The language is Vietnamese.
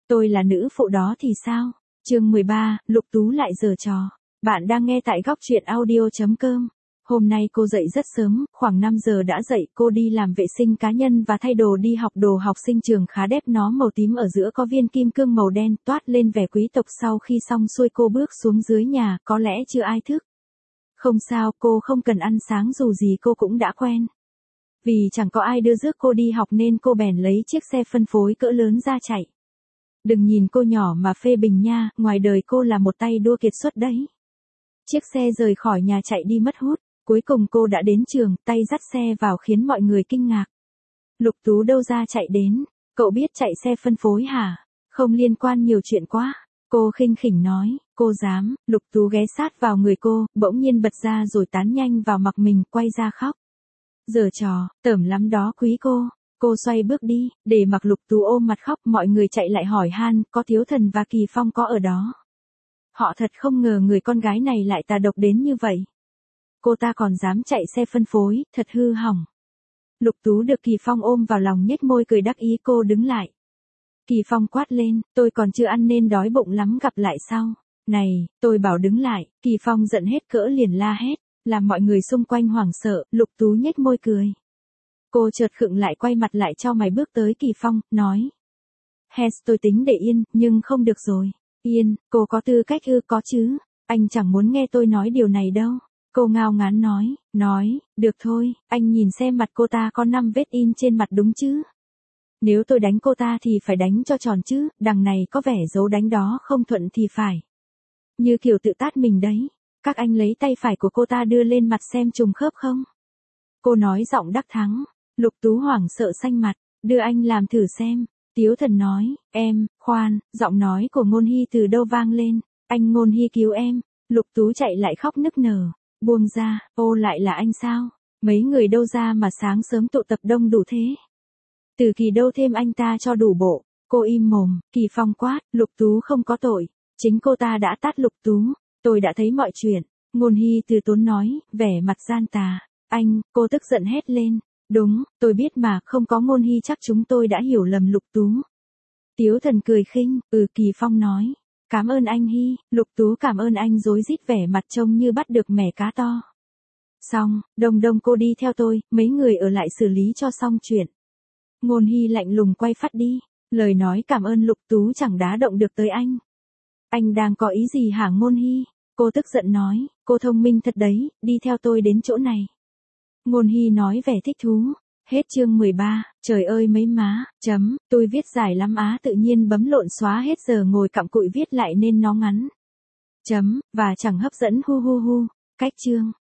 Tôi là nữ phụ đó thì sao? Chương 13, Lục Tú lại giở trò. Bạn đang nghe tại góc truyện audio.com. Hôm nay cô dậy rất sớm, khoảng 5 giờ đã dậy, cô đi làm vệ sinh cá nhân và thay đồ đi học. Đồ học sinh trường khá đẹp, nó màu tím, ở giữa có viên kim cương màu đen, toát lên vẻ quý tộc. Sau khi xong xuôi cô bước xuống dưới nhà, có lẽ chưa ai thức. Không sao, cô không cần ăn sáng, dù gì cô cũng đã quen. Vì chẳng có ai đưa rước cô đi học nên cô bèn lấy chiếc xe phân phối cỡ lớn ra chạy. Đừng nhìn cô nhỏ mà phê bình nha, ngoài đời cô là một tay đua kiệt xuất đấy. Chiếc xe rời khỏi nhà chạy đi mất hút, cuối cùng cô đã đến trường, tay dắt xe vào khiến mọi người kinh ngạc. Lục Tú đâu ra chạy đến, cậu biết chạy xe phân phối hả? Không liên quan, nhiều chuyện quá. Cô khinh khỉnh nói, cô dám. Lục Tú ghé sát vào người cô, bỗng nhiên bật ra rồi tán nhanh vào mặt mình, quay ra khóc. Giở trò, tởm lắm đó quý cô. Cô xoay bước đi, để mặc Lục Tú ôm mặt khóc. Mọi người chạy lại hỏi han, có Thiếu Thần và Kỳ Phong có ở đó. Họ thật không ngờ người con gái này lại tà độc đến như vậy. Cô ta còn dám chạy xe phân phối, thật hư hỏng. Lục Tú được Kỳ Phong ôm vào lòng nhếch môi cười đắc ý. Cô đứng lại. Kỳ Phong quát lên, tôi còn chưa ăn nên đói bụng lắm, gặp lại sau. Này, tôi bảo đứng lại. Kỳ Phong giận hết cỡ liền la hét, làm mọi người xung quanh hoảng sợ. Lục Tú nhếch môi cười. Cô chợt khựng lại, quay mặt lại cho mày bước tới Kỳ Phong, nói. Hes, tôi tính để yên, nhưng không được rồi. Yên, cô có tư cách ư? Có chứ, anh chẳng muốn nghe tôi nói điều này đâu. Cô ngao ngán nói, được thôi, anh nhìn xem mặt cô ta có 5 vết in trên mặt đúng chứ? Nếu tôi đánh cô ta thì phải đánh cho tròn chứ, đằng này có vẻ dấu đánh đó không thuận thì phải. Như kiểu tự tát mình đấy. Các anh lấy tay phải của cô ta đưa lên mặt xem trùng khớp không? Cô nói giọng đắc thắng. Lục Tú hoảng sợ xanh mặt, đưa anh làm thử xem. Tiếu Thần nói, em, khoan, giọng nói của Ngôn Hy từ đâu vang lên. Anh Ngôn Hy cứu em. Lục Tú chạy lại khóc nức nở. Buông ra, ô lại là anh sao? Mấy người đâu ra mà sáng sớm tụ tập đông đủ thế? Từ Kỳ đâu thêm anh ta cho đủ bộ. Cô im mồm. Kỳ Phong quát, Lục Tú không có tội. Chính cô ta đã tát Lục Tú. Tôi đã thấy mọi chuyện. Ngôn Hy từ tốn nói, vẻ mặt gian tà. Anh, cô tức giận hét lên. Đúng, tôi biết mà, không có Ngôn Hy chắc chúng tôi đã hiểu lầm Lục Tú. Tiếu Thần cười khinh, Kỳ Phong nói. Cảm ơn anh Hy. Lục Tú cảm ơn anh rối rít, vẻ mặt trông như bắt được mẻ cá to. Xong, Đông Đông cô đi theo tôi, mấy người ở lại xử lý cho xong chuyện. Ngôn Hy lạnh lùng quay phát đi, lời nói cảm ơn Lục Tú chẳng đá động được tới anh. Anh đang có ý gì hả Ngôn Hy? Cô tức giận nói, cô thông minh thật đấy, đi theo tôi đến chỗ này. Ngôn Hy nói vẻ thích thú. Hết chương 13, trời ơi mấy má, tôi viết dài lắm á, tự nhiên bấm lộn xóa hết giờ ngồi cặm cụi viết lại nên nó ngắn. Và chẳng hấp dẫn hu hu hu, cách chương.